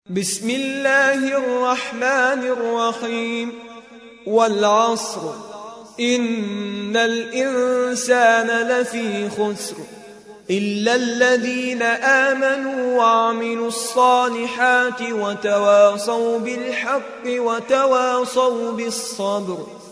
بسم الله الرحمن الرحيم والعصر إن الإنسان لفي خسر إلا الذين آمنوا وعملوا الصالحات وتواصوا بالحق وتواصوا بالصبر